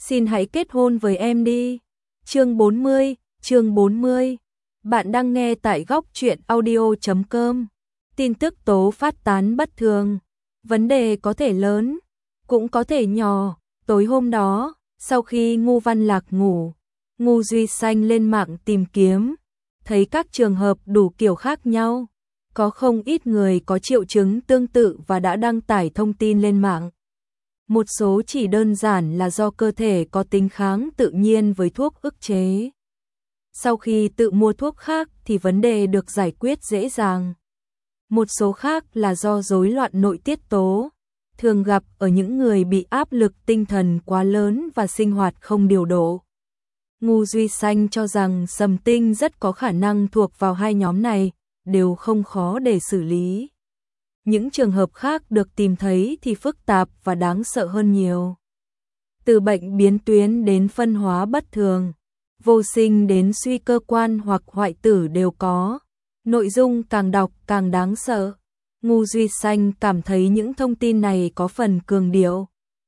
Xin hãy kết hôn với em đi. Chương 40. Bạn đang nghe tại góc truyện audio.com. Tin tức tố phát tán bất thường. Vấn đề có thể lớn, cũng có thể nhỏ. Tối hôm đó, sau khi Ngô Văn Lạc ngủ, Ngô Duy Xanh lên mạng tìm kiếm, thấy các trường hợp đủ kiểu khác nhau. Có không ít người có triệu chứng tương tự và đã đăng tải thông tin lên mạng. Một số chỉ đơn giản là do cơ thể có tính kháng tự nhiên với thuốc ức chế. Sau khi tự mua thuốc khác thì vấn đề được giải quyết dễ dàng. Một số khác là do rối loạn nội tiết tố, thường gặp ở những người bị áp lực tinh thần quá lớn và sinh hoạt không điều độ. Ngô Duy Xanh cho rằng Sầm Tinh rất có khả năng thuộc vào hai nhóm này, đều không khó để xử lý. Những trường hợp khác được tìm thấy thì phức tạp và đáng sợ hơn nhiều. Từ bệnh biến tuyến đến phân hóa bất thường, vô sinh đến suy cơ quan hoặc hoại tử đều có. Nội dung càng đọc càng đáng sợ. Ngô Duy Xanh cảm thấy những thông tin này có phần cường điệu,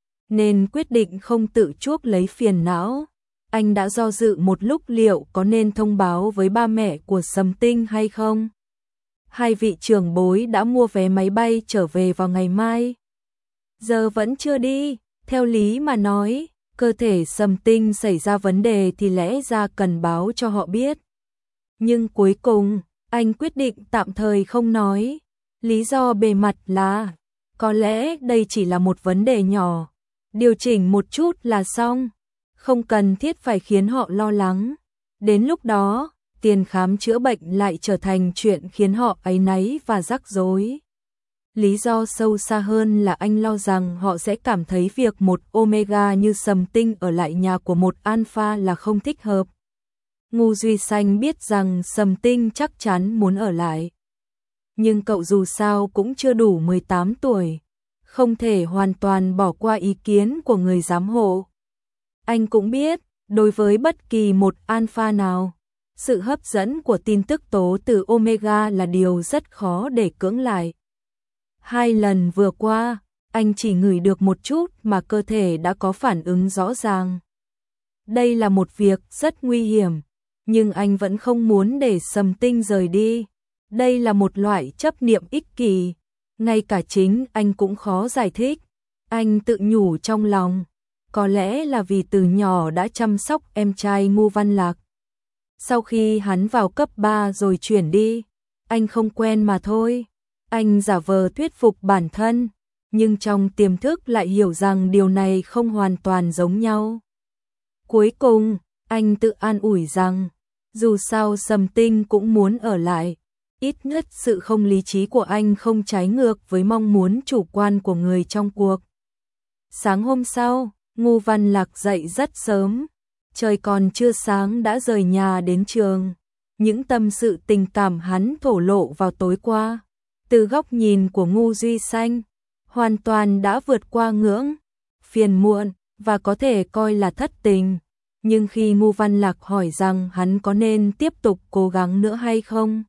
nên quyết định không tự chuốc lấy phiền não. Anh đã do dự một lúc liệu có nên thông báo với ba mẹ của Sầm Tinh hay không. Hai vị trưởng bối đã mua vé máy bay trở về vào ngày mai. Giờ vẫn chưa đi, theo lý mà nói, cơ thể Sầm Tinh xảy ra vấn đề thì lẽ ra cần báo cho họ biết. Nhưng cuối cùng, anh quyết định tạm thời không nói. Lý do bề mặt là, có lẽ đây chỉ là một vấn đề nhỏ, điều chỉnh một chút là xong, không cần thiết phải khiến họ lo lắng. Đến lúc đó, tiền khám chữa bệnh lại trở thành chuyện khiến họ áy náy và rắc rối. Lý do sâu xa hơn là anh lo rằng họ sẽ cảm thấy việc một Omega như Sầm Tinh ở lại nhà của một Alpha là không thích hợp. Ngô Duy Xanh biết rằng Sầm Tinh chắc chắn muốn ở lại. Nhưng cậu dù sao cũng chưa đủ 18 tuổi, không thể hoàn toàn bỏ qua ý kiến của người giám hộ. Anh cũng biết, đối với bất kỳ một Alpha nào, sự hấp dẫn của tin tức tố từ Omega là điều rất khó để cưỡng lại. 2 lần vừa qua, anh chỉ ngửi được một chút mà cơ thể đã có phản ứng rõ ràng. Đây là một việc rất nguy hiểm, nhưng anh vẫn không muốn để Sầm Tinh rời đi. Đây là một loại chấp niệm ích kỷ, ngay cả chính anh cũng khó giải thích. Anh tự nhủ trong lòng, có lẽ là vì từ nhỏ đã chăm sóc em trai Ngô Văn Lạc. Sau khi hắn vào cấp 3 rồi chuyển đi, anh không quen mà thôi. Anh giả vờ thuyết phục bản thân, nhưng trong tiềm thức lại hiểu rằng điều này không hoàn toàn giống nhau. Cuối cùng, anh tự an ủi rằng, dù sao Sầm Tinh cũng muốn ở lại, ít nhất sự không lý trí của anh không trái ngược với mong muốn chủ quan của người trong cuộc. Sáng hôm sau, Ngô Văn Lạc dậy rất sớm, trời còn chưa sáng đã rời nhà đến trường. Những tâm sự tình cảm hắn thổ lộ vào tối qua, từ góc nhìn của Ngô Duy Xanh, hoàn toàn đã vượt qua ngưỡng phiền muộn và có thể coi là thất tình. Nhưng khi Ngô Văn Lạc hỏi rằng hắn có nên tiếp tục cố gắng nữa hay không,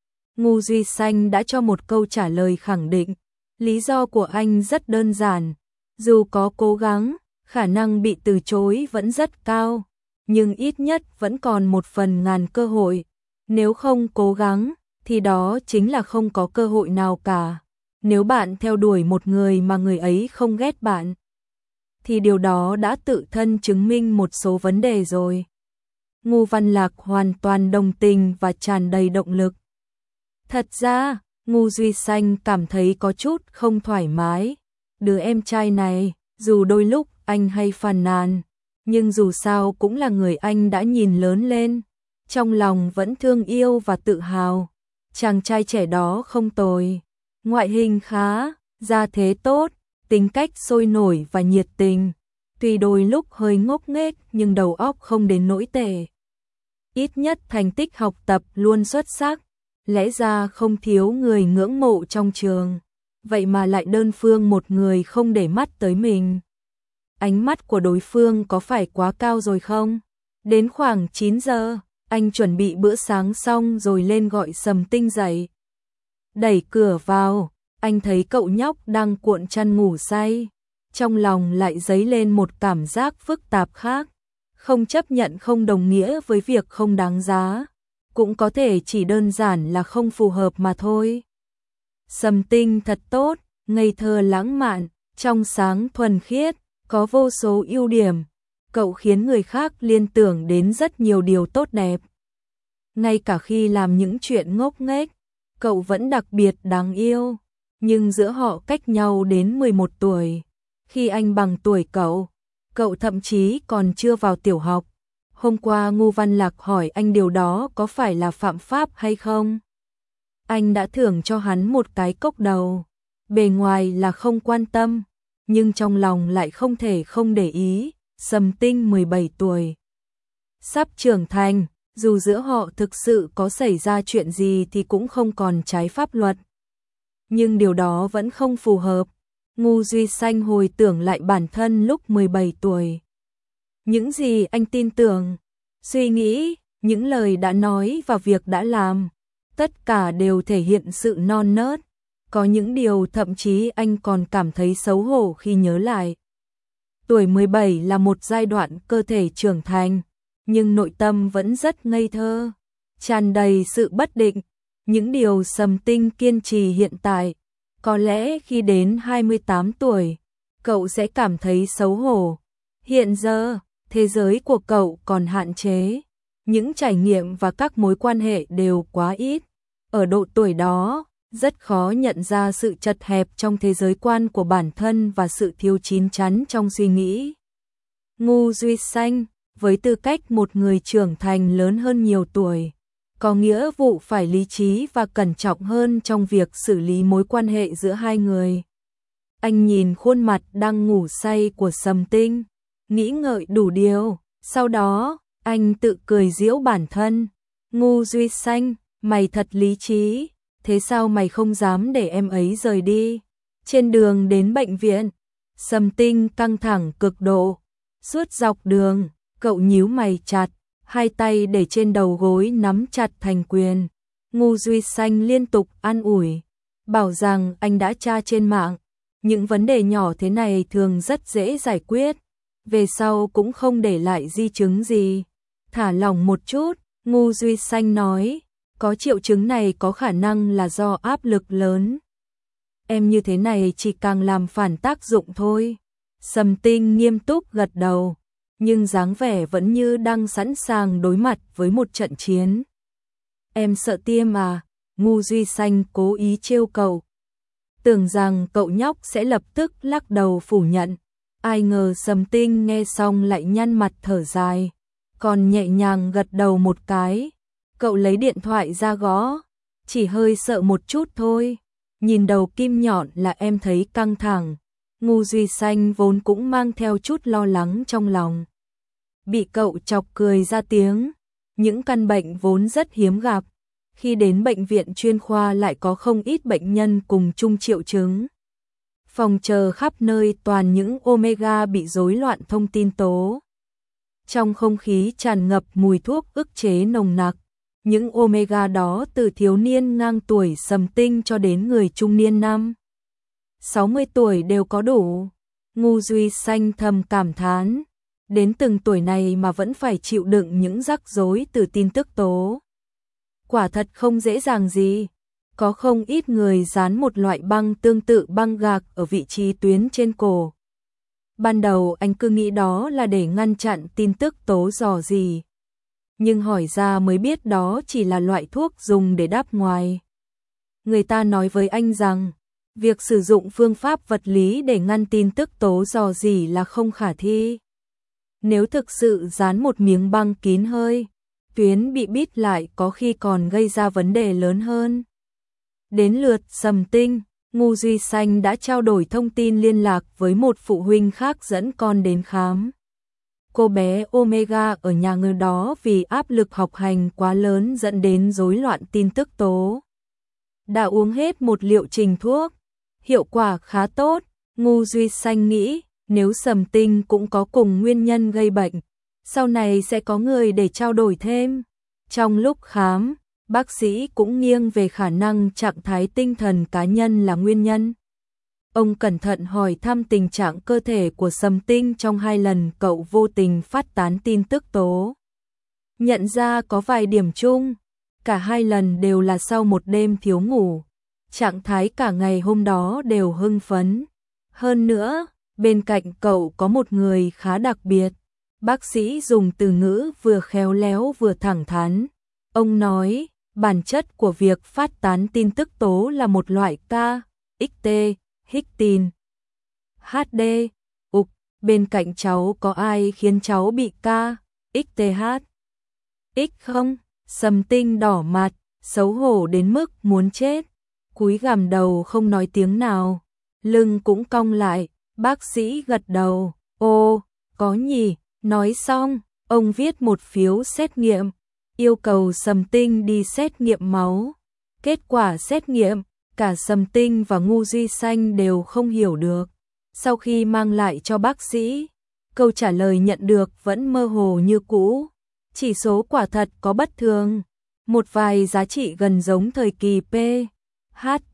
Ngô Duy Xanh đã cho một câu trả lời khẳng định. Lý do của anh rất đơn giản, dù có cố gắng, khả năng bị từ chối vẫn rất cao, nhưng ít nhất vẫn còn 1/1000 cơ hội. Nếu không cố gắng, thì đó chính là không có cơ hội nào cả. Nếu bạn theo đuổi một người mà người ấy không ghét bạn, thì điều đó đã tự thân chứng minh một số vấn đề rồi. Ngô Văn Lạc hoàn toàn đồng tình và tràn đầy động lực. Thật ra, Ngô Duy Xanh cảm thấy có chút không thoải mái. Đứa em trai này, dù đôi lúc anh hay phàn nàn, nhưng dù sao cũng là người anh đã nhìn lớn lên. Trong lòng vẫn thương yêu và tự hào. Chàng trai trẻ đó không tồi, ngoại hình khá, gia thế tốt, tính cách sôi nổi và nhiệt tình. Tuy đôi lúc hơi ngốc nghếch nhưng đầu óc không đến nỗi tệ. Ít nhất thành tích học tập luôn xuất sắc, lẽ ra không thiếu người ngưỡng mộ trong trường. Vậy mà lại đơn phương một người không để mắt tới mình. Ánh mắt của đối phương có phải quá cao rồi không? Đến khoảng 9 giờ, anh chuẩn bị bữa sáng xong rồi lên gọi Sầm Tinh dậy. Đẩy cửa vào, anh thấy cậu nhóc đang cuộn chăn ngủ say. trong lòng lại dấy lên một cảm giác phức tạp khác. Không chấp nhận không đồng nghĩa với việc không đáng giá, cũng có thể chỉ đơn giản là không phù hợp mà thôi. Sầm Tinh thật tốt, ngây thơ lãng mạn, trong sáng thuần khiết, có vô số ưu điểm. Cậu khiến người khác liên tưởng đến rất nhiều điều tốt đẹp. Ngay cả khi làm những chuyện ngốc nghếch, cậu vẫn đặc biệt đáng yêu. Nhưng giữa họ cách nhau đến 11 tuổi. Khi anh bằng tuổi cậu thậm chí còn chưa vào tiểu học. Hôm qua Ngô Văn Lạc hỏi anh điều đó có phải là phạm pháp hay không? Anh đã thưởng cho hắn một cái cốc đầu. Bề ngoài là không quan tâm, nhưng trong lòng lại không thể không để ý. Sầm Tinh 17 tuổi, sắp trưởng thành, dù giữa họ thực sự có xảy ra chuyện gì thì cũng không còn trái pháp luật. Nhưng điều đó vẫn không phù hợp. Ngô Duy Xanh hồi tưởng lại bản thân lúc 17 tuổi. Những gì anh tin tưởng, suy nghĩ, những lời đã nói và việc đã làm, tất cả đều thể hiện sự non nớt. Có những điều thậm chí anh còn cảm thấy xấu hổ khi nhớ lại. Tuổi 17 là một giai đoạn cơ thể trưởng thành, nhưng nội tâm vẫn rất ngây thơ, tràn đầy sự bất định. Những điều Sầm Tinh kiên trì hiện tại, có lẽ khi đến 28 tuổi, cậu sẽ cảm thấy xấu hổ. Hiện giờ, thế giới của cậu còn hạn chế, những trải nghiệm và các mối quan hệ đều quá ít. Ở độ tuổi đó, rất khó nhận ra sự chật hẹp trong thế giới quan của bản thân và sự thiếu chín chắn trong suy nghĩ. Ngô Duy Xanh, với tư cách một người trưởng thành lớn hơn nhiều tuổi, có nghĩa vụ phải lý trí và cẩn trọng hơn trong việc xử lý mối quan hệ giữa hai người. Anh nhìn khuôn mặt đang ngủ say của Sầm Tinh, nghĩ ngợi đủ điều, sau đó, anh tự cười giễu bản thân. Ngô Duy Xanh, mày thật lý trí, thế sao mày không dám để em ấy rời đi? Trên đường đến bệnh viện, Sầm Tinh căng thẳng cực độ. Suốt dọc đường, cậu nhíu mày chặt, hai tay để trên đầu gối nắm chặt thành quyền. Ngô Duy Xanh liên tục an ủi, bảo rằng anh đã tra trên mạng. Những vấn đề nhỏ thế này thường rất dễ giải quyết, về sau cũng không để lại di chứng gì. Thả lỏng một chút, Ngô Duy Xanh nói, có triệu chứng này có khả năng là do áp lực lớn. Em như thế này chỉ càng làm phản tác dụng thôi. Sầm Tinh nghiêm túc gật đầu, nhưng dáng vẻ vẫn như đang sẵn sàng đối mặt với một trận chiến. Em sợ tiêm à? Ngô Duy Xanh cố ý trêu cậu. Tưởng rằng cậu nhóc sẽ lập tức lắc đầu phủ nhận. Ai ngờ Sầm Tinh nghe xong lại nhăn mặt thở dài, còn nhẹ nhàng gật đầu một cái. Cậu lấy điện thoại ra gõ, chỉ hơi sợ một chút thôi. Nhìn đầu kim nhọn là em thấy căng thẳng. Ngô Duy Xanh vốn cũng mang theo chút lo lắng trong lòng. Bị cậu chọc cười ra tiếng. Những căn bệnh vốn rất hiếm gặp. Khi đến bệnh viện chuyên khoa lại có không ít bệnh nhân cùng chung triệu chứng. Phòng chờ khắp nơi toàn những omega bị rối loạn thông tin tố. Trong không khí tràn ngập mùi thuốc ức chế nồng nặc. Những omega đó từ thiếu niên ngang tuổi Sầm Tinh cho đến người trung niên 60 tuổi đều có đủ. Ngô Duy Xanh thầm cảm thán, đến từng tuổi này mà vẫn phải chịu đựng những rắc rối từ tin tức tố. Quả thật không dễ dàng gì. Có không ít người dán một loại băng tương tự băng gạc ở vị trí tuyến trên cổ. Ban đầu anh cứ nghĩ đó là để ngăn chặn tin tức tố rò rỉ. Nhưng hỏi ra mới biết đó chỉ là loại thuốc dùng để đắp ngoài. Người ta nói với anh rằng, việc sử dụng phương pháp vật lý để ngăn tin tức tố rò rỉ là không khả thi. Nếu thực sự dán một miếng băng kín hơi, tuyến bị bít lại có khi còn gây ra vấn đề lớn hơn. Đến lượt Sầm Tinh, Ngô Duy Xanh đã trao đổi thông tin liên lạc với một phụ huynh khác dẫn con đến khám. Cô bé Omega ở nhà người đó vì áp lực học hành quá lớn dẫn đến rối loạn tin tức tố. Đã uống hết một liệu trình thuốc, hiệu quả khá tốt. Ngô Duy Xanh nghĩ, nếu Sầm Tinh cũng có cùng nguyên nhân gây bệnh, sau này sẽ có người để trao đổi thêm. Trong lúc khám, bác sĩ cũng nghiêng về khả năng trạng thái tinh thần cá nhân là nguyên nhân. Ông cẩn thận hỏi thăm tình trạng cơ thể của Sầm Tinh trong 2 lần cậu vô tình phát tán tin tức tố. Nhận ra có vài điểm chung, cả 2 lần đều là sau một đêm thiếu ngủ. Trạng thái cả ngày hôm đó đều hưng phấn. Hơn nữa, bên cạnh cậu có một người khá đặc biệt. Bác sĩ dùng từ ngữ vừa khéo léo vừa thẳng thắn. Ông nói, bản chất của việc phát tán tin tức tố là một loại KXT, Hictin, HD, ục, bên cạnh cháu có ai khiến cháu bị KXTH? X không? Sầm Tinh đỏ mặt, xấu hổ đến mức muốn chết. Cúi gằm đầu không nói tiếng nào. Lưng cũng cong lại, bác sĩ gật đầu. Ồ, có nhỉ, nói xong, ông viết một phiếu xét nghiệm, yêu cầu Sầm Tinh đi xét nghiệm máu. Kết quả xét nghiệm, cả Sầm Tinh và Ngu Duy Xanh đều không hiểu được. Sau khi mang lại cho bác sĩ, câu trả lời nhận được vẫn mơ hồ như cũ. Chỉ số quả thật có bất thường, một vài giá trị gần giống thời kỳ P, HT,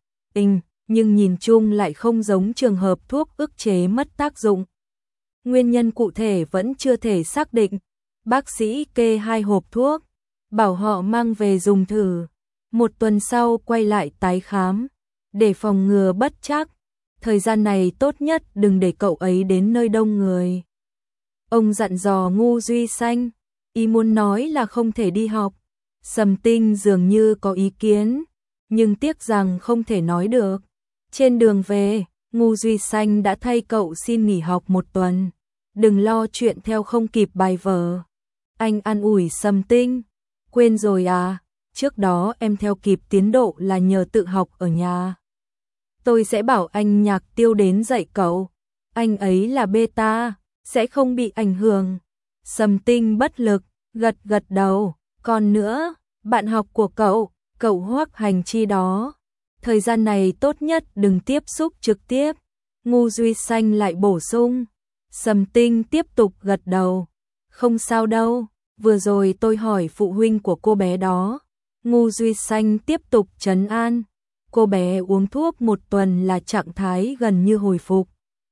nhưng nhìn chung lại không giống trường hợp thuốc ức chế mất tác dụng. Nguyên nhân cụ thể vẫn chưa thể xác định. Bác sĩ kê 2 hộp thuốc, bảo họ mang về dùng thử. 1 tuần sau quay lại tái khám, để phòng ngừa bất trắc. Thời gian này tốt nhất đừng để cậu ấy đến nơi đông người. Ông dặn dò Ngu Duy Xanh, ý muốn nói là không thể đi học. Sầm Tinh dường như có ý kiến, nhưng tiếc rằng không thể nói được. Trên đường về, Ngu Duy Xanh đã thay cậu xin nghỉ học 1 tuần. Đừng lo chuyện theo không kịp bài vở. Anh an ủi Sầm Tinh, quên rồi à, trước đó em theo kịp tiến độ là nhờ tự học ở nhà. Tôi sẽ bảo anh Nhạc Tiêu đến dạy cậu, anh ấy là beta, sẽ không bị ảnh hưởng. Sầm Tinh bất lực, gật gật đầu, còn nữa, bạn học của cậu Hoắc Hành Chi đó. Thời gian này tốt nhất đừng tiếp xúc trực tiếp. Ngu Duy Xanh lại bổ sung. Sầm Tinh tiếp tục gật đầu. Không sao đâu, vừa rồi tôi hỏi phụ huynh của cô bé đó. Ngu Duy Xanh tiếp tục trấn an. Cô bé uống thuốc 1 tuần là trạng thái gần như hồi phục.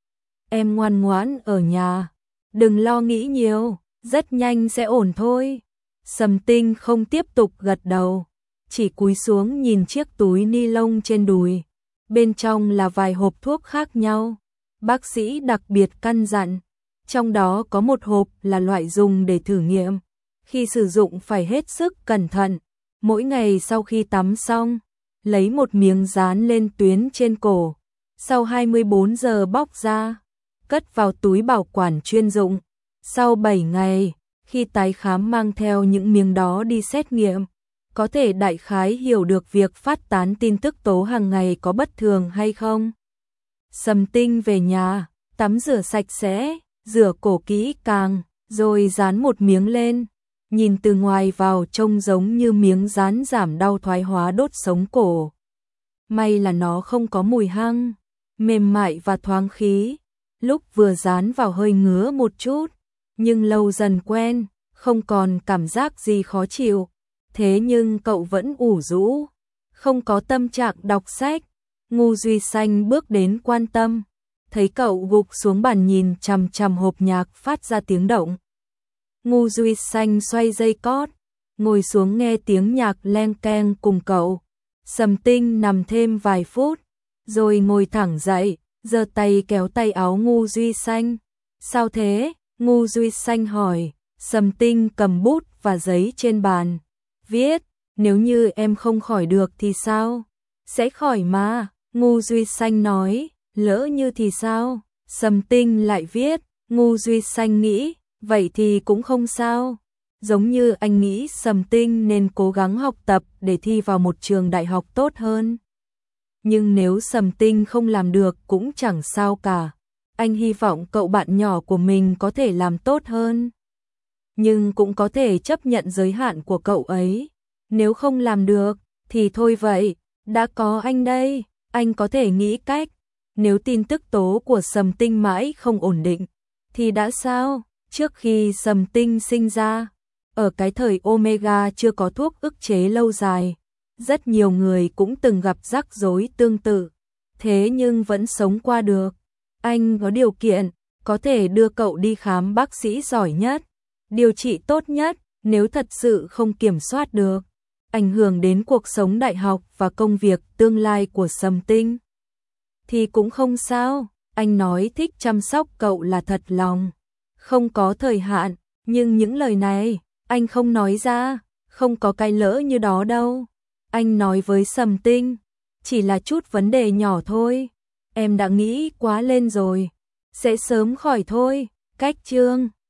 Em ngoan ngoãn ở nhà, đừng lo nghĩ nhiều, rất nhanh sẽ ổn thôi. Sầm Tinh không tiếp tục gật đầu, chỉ cúi xuống nhìn chiếc túi ni lông trên đùi. Bên trong là vài hộp thuốc khác nhau. Bác sĩ đặc biệt căn dặn, trong đó có 1 hộp là loại dùng để thử nghiệm. Khi sử dụng phải hết sức cẩn thận. Mỗi ngày sau khi tắm xong, lấy 1 miếng dán lên tuyến trên cổ. Sau 24 giờ bóc ra, cất vào túi bảo quản chuyên dụng. Sau 7 ngày, khi tái khám mang theo những miếng đó đi xét nghiệm, có thể đại khái hiểu được việc phát tán tin tức tố hàng ngày có bất thường hay không. Sầm Tinh về nhà, tắm rửa sạch sẽ, rửa cổ kỹ càng, rồi dán 1 miếng lên. Nhìn từ ngoài vào trông giống như miếng dán giảm đau thoái hóa đốt sống cổ. May là nó không có mùi hăng, mềm mại và thoáng khí. Lúc vừa dán vào hơi ngứa một chút, nhưng lâu dần quen, không còn cảm giác gì khó chịu. Thế nhưng cậu vẫn ủ rũ, không có tâm trạng đọc sách. Ngu Duy Xanh bước đến quan tâm, thấy cậu gục xuống bàn nhìn chằm chằm hộp nhạc phát ra tiếng động. Ngu Duy Xanh xoay dây cót, ngồi xuống nghe tiếng nhạc leng keng cùng cậu. Sầm Tinh nằm thêm vài phút, rồi ngồi thẳng dậy, giơ tay kéo tay áo Ngu Duy Xanh. Sao thế? Ngu Duy Xanh hỏi. Sầm Tinh cầm bút và giấy trên bàn, viết, nếu như em không khỏi được thì sao? Sẽ khỏi mà, Ngu Duy Xanh nói, lỡ như thì sao? Sầm Tinh lại viết, Ngu Duy Xanh nghĩ, vậy thì cũng không sao. Giống như anh nghĩ Sầm Tinh nên cố gắng học tập để thi vào một trường đại học tốt hơn. Nhưng nếu Sầm Tinh không làm được cũng chẳng sao cả. Anh hy vọng cậu bạn nhỏ của mình có thể làm tốt hơn. Nhưng cũng có thể chấp nhận giới hạn của cậu ấy. Nếu không làm được, thì thôi vậy, đã có anh đây, anh có thể nghĩ cách. Nếu tin tức tố của Sầm Tinh mãi không ổn định, thì đã sao? Trước khi Sầm Tinh sinh ra, ở cái thời Omega chưa có thuốc ức chế lâu dài, rất nhiều người cũng từng gặp rắc rối tương tự. thế nhưng vẫn sống qua được. Anh có điều kiện, có thể đưa cậu đi khám bác sĩ giỏi nhất, điều trị tốt nhất, nếu thật sự không kiểm soát được, ảnh hưởng đến cuộc sống đại học và công việc tương lai của Sầm Tinh. Thì cũng không sao, anh nói thích chăm sóc cậu là thật lòng, không có thời hạn, nhưng những lời này, anh không nói ra, không có cái lỡ như đó đâu. Anh nói với Sầm Tinh, chỉ là chút vấn đề nhỏ thôi, em đã nghĩ quá lên rồi, sẽ sớm khỏi thôi, cách chương.